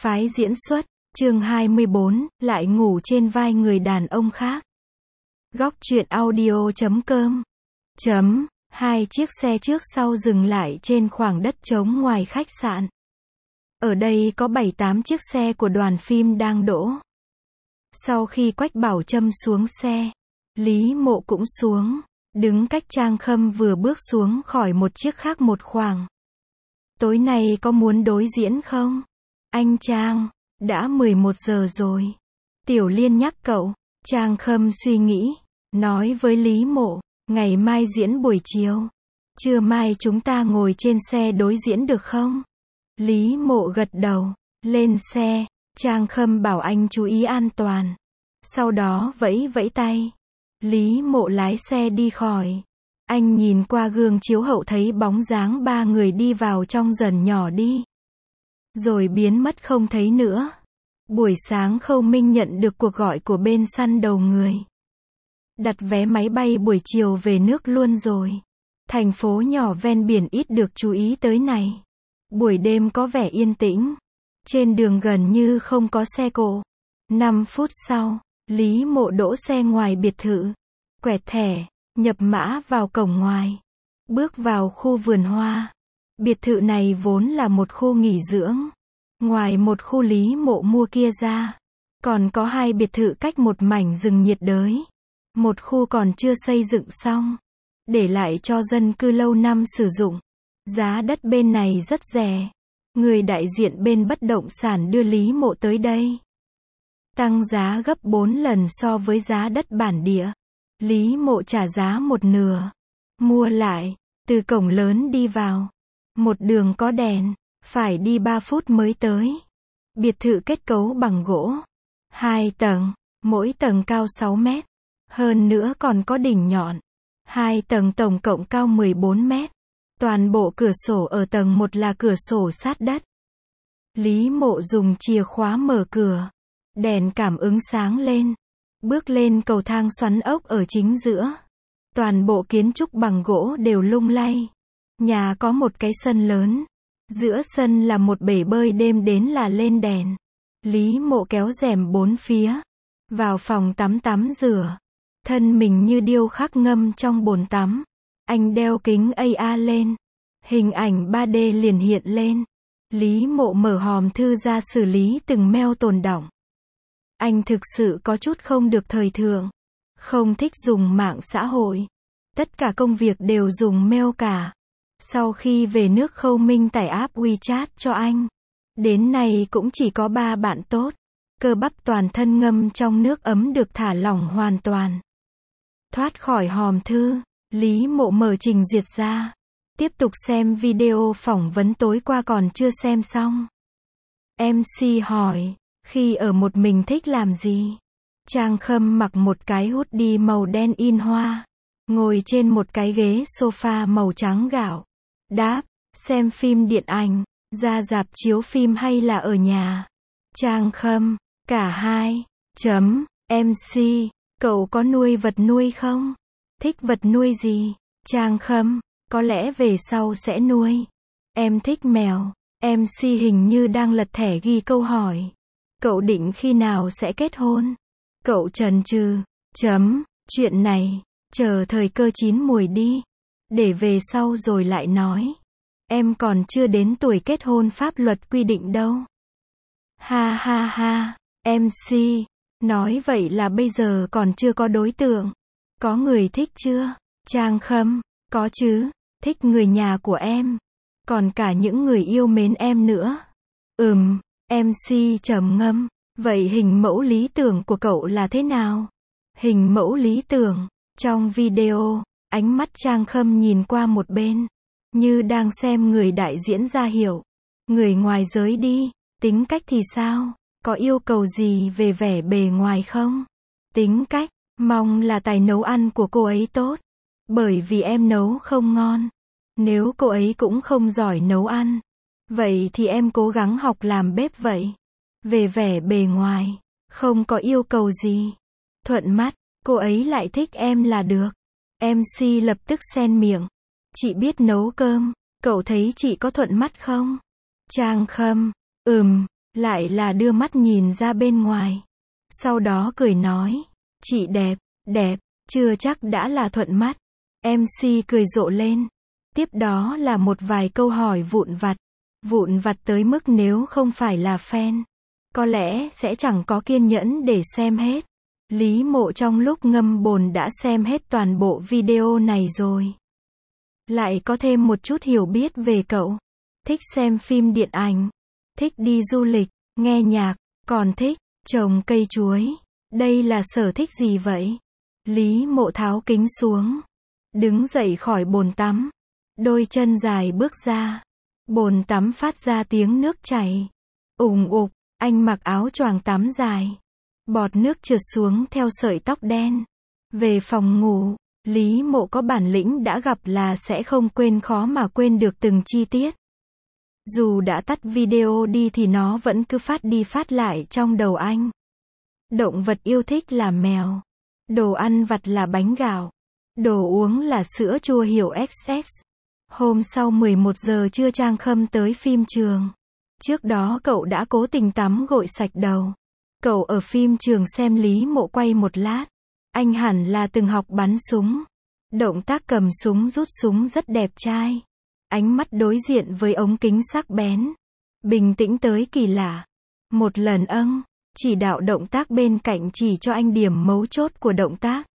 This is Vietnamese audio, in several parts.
Phái diễn xuất, chương 24, lại ngủ trên vai người đàn ông khác. Góc truyện audio.com. Hai chiếc xe trước sau dừng lại trên khoảng đất trống ngoài khách sạn. Ở đây có 7-8 chiếc xe của đoàn phim đang đỗ. Sau khi Quách Bảo Trâm xuống xe, Lý Mộ cũng xuống, đứng cách Trang Khâm vừa bước xuống khỏi một chiếc khác một khoảng. Tối nay có muốn đối diễn không? Anh Trang, đã 11 giờ rồi. Tiểu Liên nhắc cậu. Trang Khâm suy nghĩ, nói với Lý Mộ, ngày mai diễn buổi chiều. Trưa mai chúng ta ngồi trên xe đối diễn được không? Lý Mộ gật đầu, lên xe. Trang Khâm bảo anh chú ý an toàn. Sau đó vẫy vẫy tay. Lý Mộ lái xe đi khỏi. Anh nhìn qua gương chiếu hậu thấy bóng dáng ba người đi vào trong dần nhỏ đi. Rồi biến mất không thấy nữa. Buổi sáng Khâu Minh nhận được cuộc gọi của bên săn đầu người. Đặt vé máy bay buổi chiều về nước luôn rồi. Thành phố nhỏ ven biển ít được chú ý tới này. Buổi đêm có vẻ yên tĩnh. Trên đường gần như không có xe cộ. 5 phút sau, Lý Mộ đỗ xe ngoài biệt thự. Quẹt thẻ, nhập mã vào cổng ngoài. Bước vào khu vườn hoa. Biệt thự này vốn là một khu nghỉ dưỡng. Ngoài một khu Lý Mộ mua kia ra, còn có 2 biệt thự cách một mảnh rừng nhiệt đới. Một khu còn chưa xây dựng xong, để lại cho dân cư lâu năm sử dụng. Giá đất bên này rất rẻ. Người đại diện bên bất động sản đưa Lý Mộ tới đây. Tăng giá gấp 4 lần so với giá đất bản địa. Lý Mộ trả giá một nửa. Mua lại, từ cổng lớn đi vào. Một đường có đèn, phải đi 3 phút mới tới. Biệt thự kết cấu bằng gỗ. 2 tầng, mỗi tầng cao 6 mét. Hơn nữa còn có đỉnh nhọn. 2 tầng tổng cộng cao 14 mét. Toàn bộ cửa sổ ở tầng 1 là cửa sổ sát đất. Lý Mộ dùng chìa khóa mở cửa. Đèn cảm ứng sáng lên. Bước lên cầu thang xoắn ốc ở chính giữa. Toàn bộ kiến trúc bằng gỗ đều lung lay. Nhà có một cái sân lớn. Giữa sân là một bể bơi đêm đến là lên đèn. Lý Mộ kéo rèm 4 phía. Vào phòng tắm tắm rửa. Thân mình như điêu khắc ngâm trong bồn tắm. Anh đeo kính AR lên. Hình ảnh 3D liền hiện lên. Lý Mộ mở hòm thư ra xử lý từng mail tồn đọng. Anh thực sự có chút không được thời thượng. Không thích dùng mạng xã hội. Tất cả công việc đều dùng mail cả. Sau khi về nước Khâu Minh tải app WeChat cho anh. Đến nay cũng chỉ có 3 bạn tốt. Cơ bắp toàn thân ngâm trong nước ấm được thả lỏng hoàn toàn. Thoát khỏi hòm thư, Lý Mộ mở trình duyệt ra. Tiếp tục xem video phỏng vấn tối qua còn chưa xem xong. MC hỏi, khi ở một mình thích làm gì? Trang Khâm mặc một cái hoodie màu đen in hoa. Ngồi trên một cái ghế sofa màu trắng gạo. Đáp, xem phim điện ảnh, ra rạp chiếu phim hay là ở nhà? Trang Khâm, cả hai. MC, cậu có nuôi vật nuôi không? Thích vật nuôi gì? Trang Khâm, có lẽ về sau sẽ nuôi. Em thích mèo. MC hình như đang lật thẻ ghi câu hỏi. Cậu định khi nào sẽ kết hôn? Cậu chần chừ. Chuyện này, chờ thời cơ chín mùi đi. Để về sau rồi lại nói. Em còn chưa đến tuổi kết hôn pháp luật quy định đâu. Ha ha ha, MC, nói vậy là bây giờ còn chưa có đối tượng. Có người thích chưa? Trang Khâm, có chứ, thích người nhà của em. Còn cả những người yêu mến em nữa. MC trầm ngâm, vậy hình mẫu lý tưởng của cậu là thế nào? Hình mẫu lý tưởng, trong video, ánh mắt Trang Khâm nhìn qua một bên, như đang xem người đại diễn ra hiểu. Người ngoài giới đi, tính cách thì sao? Có yêu cầu gì về vẻ bề ngoài không? Tính cách, mong là tài nấu ăn của cô ấy tốt. Bởi vì em nấu không ngon. Nếu cô ấy cũng không giỏi nấu ăn, vậy thì em cố gắng học làm bếp vậy. Về vẻ bề ngoài, không có yêu cầu gì. Thuận mắt, cô ấy lại thích em là được. MC lập tức xen miệng. Chị biết nấu cơm, cậu thấy chị có thuận mắt không? Trang Khâm, lại là đưa mắt nhìn ra bên ngoài. Sau đó cười nói, chị đẹp, đẹp, chưa chắc đã là thuận mắt. MC cười rộ lên. Tiếp đó là một vài câu hỏi vụn vặt tới mức nếu không phải là fan, có lẽ sẽ chẳng có kiên nhẫn để xem hết. Lý Mộ trong lúc ngâm bồn đã xem hết toàn bộ video này rồi. Lại có thêm một chút hiểu biết về cậu. Thích xem phim điện ảnh, thích đi du lịch, nghe nhạc, còn thích trồng cây chuối. Đây là sở thích gì vậy? Lý Mộ tháo kính xuống, đứng dậy khỏi bồn tắm, đôi chân dài bước ra. Bồn tắm phát ra tiếng nước chảy ùng ục, anh mặc áo choàng tắm dài. Bọt nước trượt xuống theo sợi tóc đen. Về phòng ngủ, Lý Mộ có bản lĩnh đã gặp là sẽ không quên, khó mà quên được từng chi tiết. Dù đã tắt video đi thì nó vẫn cứ phát đi phát lại trong đầu anh. Động vật yêu thích là mèo. Đồ ăn vặt là bánh gạo. Đồ uống là sữa chua hiệu XX. Hôm sau 11 giờ trưa Trang Khâm tới phim trường. Trước đó cậu đã cố tình tắm gội sạch đầu. Cậu ở phim trường xem Lý Mộ quay một lát. Anh hẳn là từng học bắn súng. Động tác cầm súng rút súng rất đẹp trai. Ánh mắt đối diện với ống kính sắc bén. Bình tĩnh tới kỳ lạ. Một lần chỉ đạo động tác bên cạnh chỉ cho anh điểm mấu chốt của động tác.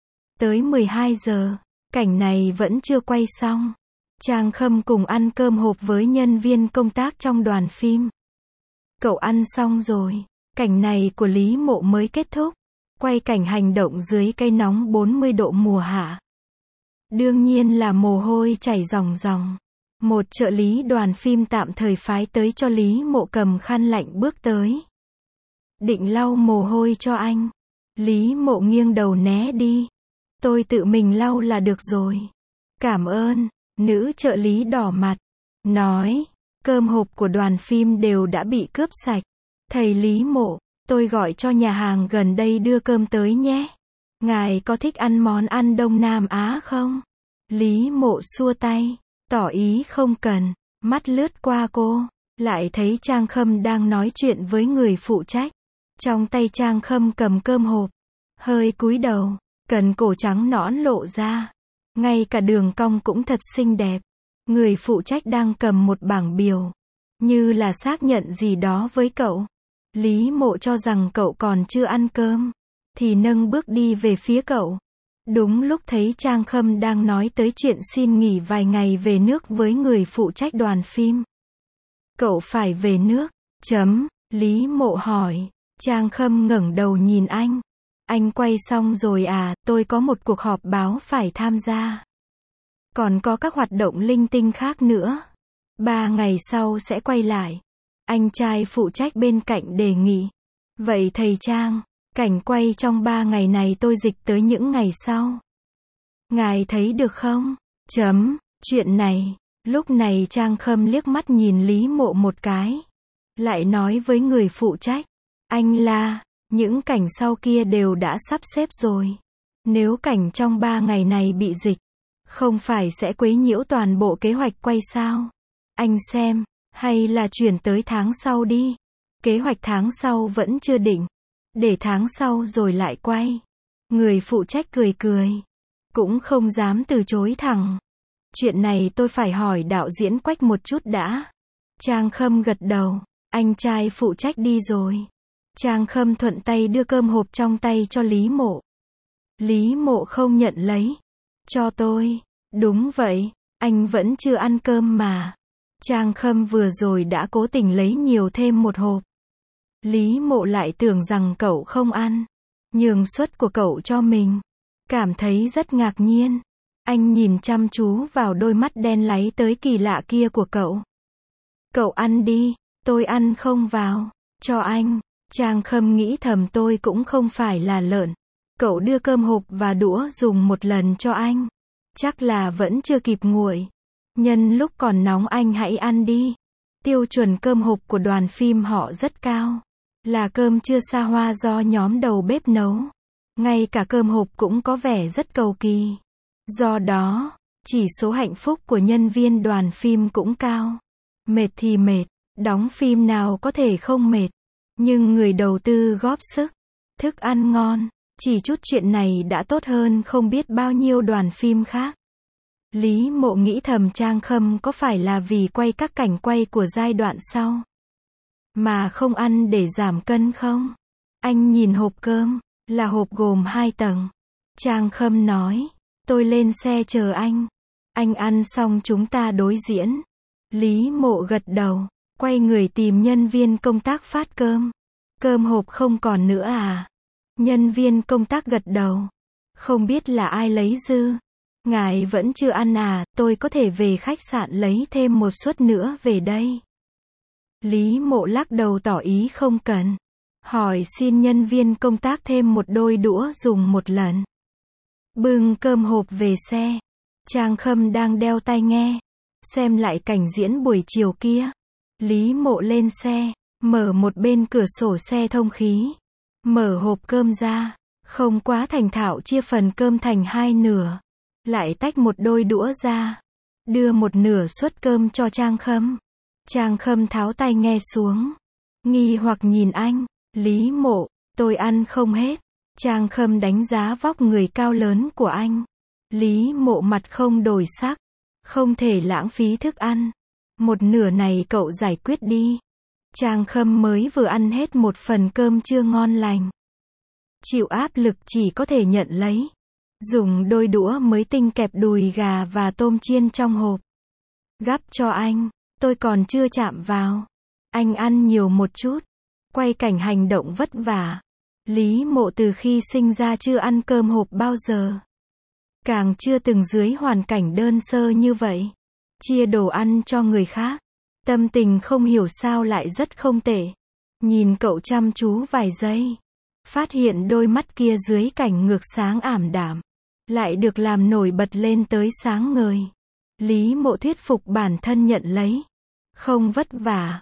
Tới 12 giờ, cảnh này vẫn chưa quay xong. Trang Khâm cùng ăn cơm hộp với nhân viên công tác trong đoàn phim. Cậu ăn xong rồi, cảnh này của Lý Mộ mới kết thúc. Quay cảnh hành động dưới cây nóng 40 độ mùa hạ. Đương nhiên là mồ hôi chảy ròng ròng. Một trợ lý đoàn phim tạm thời phái tới cho Lý Mộ cầm khăn lạnh bước tới. Định lau mồ hôi cho anh. Lý Mộ nghiêng đầu né đi. Tôi tự mình lau là được rồi. Cảm ơn. Nữ trợ lý đỏ mặt. Nói, cơm hộp của đoàn phim đều đã bị cướp sạch. Thầy Lý Mộ, tôi gọi cho nhà hàng gần đây đưa cơm tới nhé. Ngài có thích ăn món ăn Đông Nam Á không? Lý Mộ xua tay, tỏ ý không cần. Mắt lướt qua cô, lại thấy Trang Khâm đang nói chuyện với người phụ trách. Trong tay Trang Khâm cầm cơm hộp, hơi cúi đầu, cần cổ trắng nõn lộ ra. Ngay cả đường cong cũng thật xinh đẹp. Người phụ trách đang cầm một bảng biểu, như là xác nhận gì đó với cậu. Lý Mộ cho rằng cậu còn chưa ăn cơm, thì nâng bước đi về phía cậu. Đúng lúc thấy Trang Khâm đang nói tới chuyện xin nghỉ vài ngày về nước với người phụ trách đoàn phim. Cậu phải về nước, Lý Mộ hỏi. Trang Khâm ngẩng đầu nhìn anh. Anh quay xong rồi à, tôi có một cuộc họp báo phải tham gia. Còn có các hoạt động linh tinh khác nữa. 3 ngày sau sẽ quay lại. Anh trai phụ trách bên cạnh đề nghị. Vậy thầy Trang, cảnh quay trong 3 ngày này tôi dịch tới những ngày sau. Ngài thấy được không? Chuyện này. Lúc này Trang Khâm liếc mắt nhìn Lý Mộ một cái. Lại nói với người phụ trách. Anh là, những cảnh sau kia đều đã sắp xếp rồi. Nếu cảnh trong 3 ngày này bị dịch, không phải sẽ quấy nhiễu toàn bộ kế hoạch quay sao? Anh xem, hay là chuyển tới tháng sau đi. Kế hoạch tháng sau vẫn chưa định. Để tháng sau rồi lại quay. Người phụ trách cười cười. Cũng không dám từ chối thẳng. Chuyện này tôi phải hỏi đạo diễn Quách một chút đã. Trang Khâm gật đầu. Anh trai phụ trách đi rồi. Trang Khâm thuận tay đưa cơm hộp trong tay cho Lý Mộ. Lý Mộ không nhận lấy. Cho tôi. Đúng vậy, anh vẫn chưa ăn cơm mà. Trang Khâm vừa rồi đã cố tình lấy nhiều thêm một hộp. Lý Mộ lại tưởng rằng cậu không ăn. Nhường suất của cậu cho mình. Cảm thấy rất ngạc nhiên. Anh nhìn chăm chú vào đôi mắt đen láy tới kỳ lạ kia của cậu. Cậu ăn đi, tôi ăn không vào. Cho anh. Trang Khâm nghĩ thầm tôi cũng không phải là lợn. Cậu đưa cơm hộp và đũa dùng một lần cho anh. Chắc là vẫn chưa kịp nguội. Nhân lúc còn nóng anh hãy ăn đi. Tiêu chuẩn cơm hộp của đoàn phim họ rất cao. Là cơm trưa xa hoa do nhóm đầu bếp nấu. Ngay cả cơm hộp cũng có vẻ rất cầu kỳ. Do đó, chỉ số hạnh phúc của nhân viên đoàn phim cũng cao. Mệt thì mệt, Đóng phim nào có thể không mệt. Nhưng người đầu tư góp sức. Thức ăn ngon. Chỉ chút chuyện này đã tốt hơn không biết bao nhiêu đoàn phim khác. Lý Mộ nghĩ thầm Trang Khâm có phải là vì quay các cảnh quay của giai đoạn sau mà không ăn để giảm cân không? Anh nhìn hộp cơm, là hộp gồm 2 tầng. Trang Khâm nói, tôi lên xe chờ anh. Anh ăn xong chúng ta đối diễn. Lý Mộ gật đầu, quay người tìm nhân viên công tác phát cơm. Cơm hộp không còn nữa à? Nhân viên công tác gật đầu. Không biết là ai lấy dư. Ngài vẫn chưa ăn à, tôi có thể về khách sạn lấy thêm một suất nữa về đây. Lý Mộ lắc đầu tỏ ý không cần. Hỏi xin nhân viên công tác thêm một đôi đũa dùng một lần. Bưng cơm hộp về xe. Trang Khâm đang đeo tai nghe. Xem lại cảnh diễn buổi chiều kia. Lý Mộ lên xe. Mở một bên cửa sổ xe thông khí. Mở hộp cơm ra. Không quá thành thạo chia phần cơm thành 2 nửa. Lại tách một đôi đũa ra. Đưa một nửa suất cơm cho Trang Khâm. Trang Khâm tháo tai nghe xuống. Nghi hoặc nhìn anh. Lý Mộ, tôi ăn không hết. Trang Khâm đánh giá vóc người cao lớn của anh. Lý Mộ mặt không đổi sắc. Không thể lãng phí thức ăn. Một nửa này cậu giải quyết đi. Trang Khâm mới vừa ăn hết một phần cơm chưa ngon lành. Chịu áp lực chỉ có thể nhận lấy. Dùng đôi đũa mới tinh kẹp đùi gà và tôm chiên trong hộp. Gắp cho anh. Tôi còn chưa chạm vào. Anh ăn nhiều một chút. Quay cảnh hành động vất vả. Lý Mộ từ khi sinh ra chưa ăn cơm hộp bao giờ. Càng chưa từng dưới hoàn cảnh đơn sơ như vậy. Chia đồ ăn cho người khác. Tâm tình không hiểu sao lại rất không tệ. Nhìn cậu chăm chú vài giây. Phát hiện đôi mắt kia dưới cảnh ngược sáng ảm đạm. Lại được làm nổi bật lên tới sáng ngời. Lý Mộ thuyết phục bản thân nhận lấy. Không vất vả.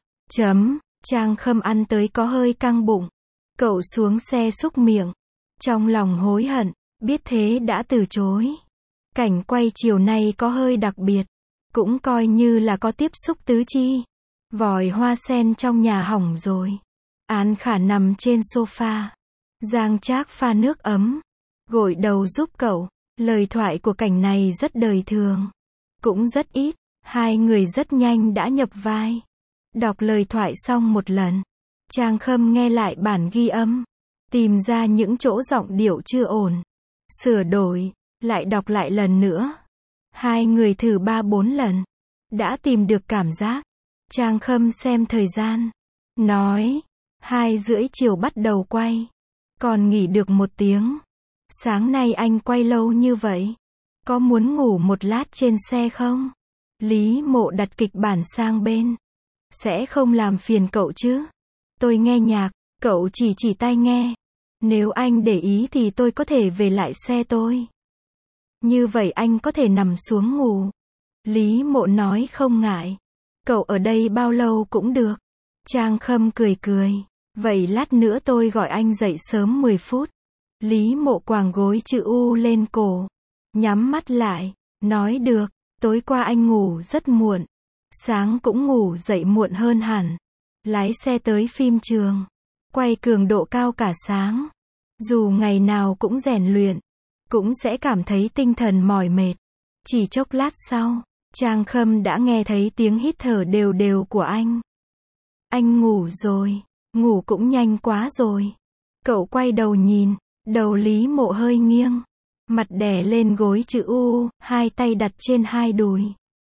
Trang Khâm ăn tới có hơi căng bụng. Cậu xuống xe xúc miệng. Trong lòng hối hận. Biết thế đã từ chối. Cảnh quay chiều nay có hơi đặc biệt. Cũng coi như là có tiếp xúc tứ chi. Vòi hoa sen trong nhà hỏng rồi. Án Khả nằm trên sofa. Giang Trác pha nước ấm. Gội đầu giúp cậu. Lời thoại của cảnh này rất đời thường. Cũng rất ít. Hai người rất nhanh đã nhập vai. Đọc lời thoại xong một lần. Trang Khâm nghe lại bản ghi âm. Tìm ra những chỗ giọng điệu chưa ổn. Sửa đổi. Lại đọc lại lần nữa. Hai người thử 3-4 lần. Đã tìm được cảm giác. Trang Khâm xem thời gian. Nói. 2:30 chiều bắt đầu quay. Còn nghỉ được 1 tiếng. Sáng nay anh quay lâu như vậy. Có muốn ngủ một lát trên xe không? Lý Mộ đặt kịch bản sang bên. Sẽ không làm phiền cậu chứ? Tôi nghe nhạc. Cậu chỉ tai nghe. Nếu anh để ý thì tôi có thể về lại xe tôi. Như vậy anh có thể nằm xuống ngủ. Lý Mộ nói không ngại. Cậu ở đây bao lâu cũng được. Trang Khâm cười cười. Vậy lát nữa tôi gọi anh dậy sớm 10 phút. Lý Mộ quàng gối chữ U lên cổ. Nhắm mắt lại. Nói được. Tối qua anh ngủ rất muộn. Sáng cũng ngủ dậy muộn hơn hẳn. Lái xe tới phim trường. Quay cường độ cao cả sáng. Dù ngày nào cũng rèn luyện. Cũng sẽ cảm thấy tinh thần mỏi mệt. Chỉ chốc lát sau. Trang Khâm đã nghe thấy tiếng hít thở đều đều của anh. Anh ngủ rồi. Ngủ cũng nhanh quá rồi. Cậu quay đầu nhìn. Đầu Lý Mộ hơi nghiêng. Mặt đè lên gối chữ U. Hai tay đặt trên hai đùi.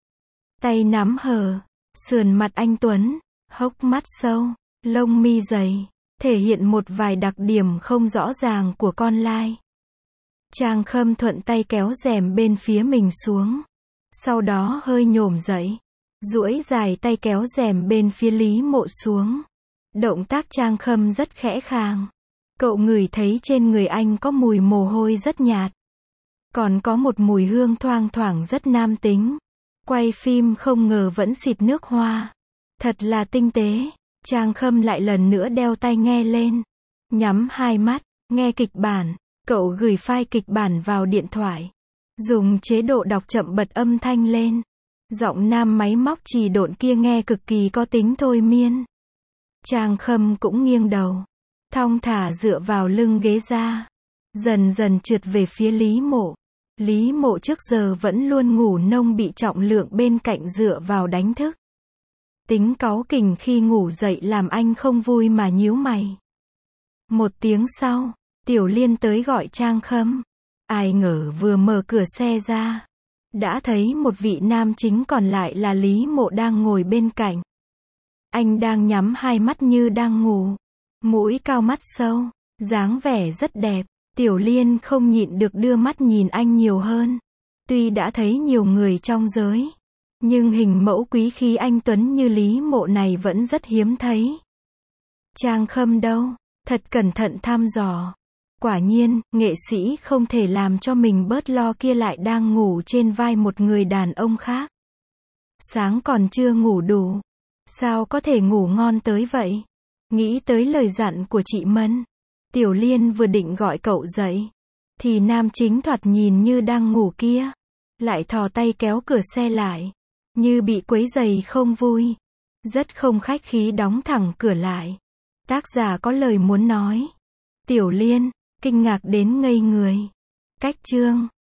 Tay nắm hở. Sườn mặt anh tuấn. Hốc mắt sâu. Lông mi dày. Thể hiện một vài đặc điểm không rõ ràng của con lai. Trang Khâm thuận tay kéo rèm bên phía mình xuống. Sau đó hơi nhổm dậy. Duỗi dài tay kéo rèm bên phía Lý Mộ xuống. Động tác Trang Khâm rất khẽ khàng. Cậu ngửi thấy trên người anh có mùi mồ hôi rất nhạt. Còn có một mùi hương thoang thoảng rất nam tính. Quay phim không ngờ vẫn xịt nước hoa. Thật là tinh tế. Trang Khâm lại lần nữa đeo tai nghe lên. Nhắm hai mắt, nghe kịch bản. Cậu gửi file kịch bản vào điện thoại. Dùng chế độ đọc chậm bật âm thanh lên. Giọng nam máy móc trì độn kia nghe cực kỳ có tính thôi miên. Trang Khâm cũng nghiêng đầu, thong thả dựa vào lưng ghế ra, dần dần trượt về phía Lý Mộ. Lý Mộ trước giờ vẫn luôn ngủ nông bị trọng lượng bên cạnh dựa vào đánh thức. Tính cáu kỉnh khi ngủ dậy làm anh không vui mà nhíu mày. Một tiếng sau, Tiểu Liên tới gọi Trang Khâm. Ai ngờ vừa mở cửa xe ra, đã thấy một vị nam chính còn lại là Lý Mộ đang ngồi bên cạnh. Anh đang nhắm hai mắt như đang ngủ, mũi cao mắt sâu, dáng vẻ rất đẹp. Tiểu Liên không nhịn được đưa mắt nhìn anh nhiều hơn. Tuy đã thấy nhiều người trong giới, nhưng hình mẫu quý khí anh tuấn như Lý Mộ này vẫn rất hiếm thấy. Trang Khâm đâu? Thật cẩn thận thăm dò. Quả nhiên, nghệ sĩ không thể làm cho mình bớt lo kia lại đang ngủ trên vai một người đàn ông khác. Sáng còn chưa ngủ đủ, sao có thể ngủ ngon tới vậy? Nghĩ tới lời dặn của chị Mân, Tiểu Liên vừa định gọi cậu dậy, thì nam chính thoạt nhìn như đang ngủ kia lại thò tay kéo cửa xe lại, như bị quấy rầy không vui, rất không khách khí đóng thẳng cửa lại. Tác giả có lời muốn nói. Tiểu Liên kinh ngạc đến ngây người. Cách chương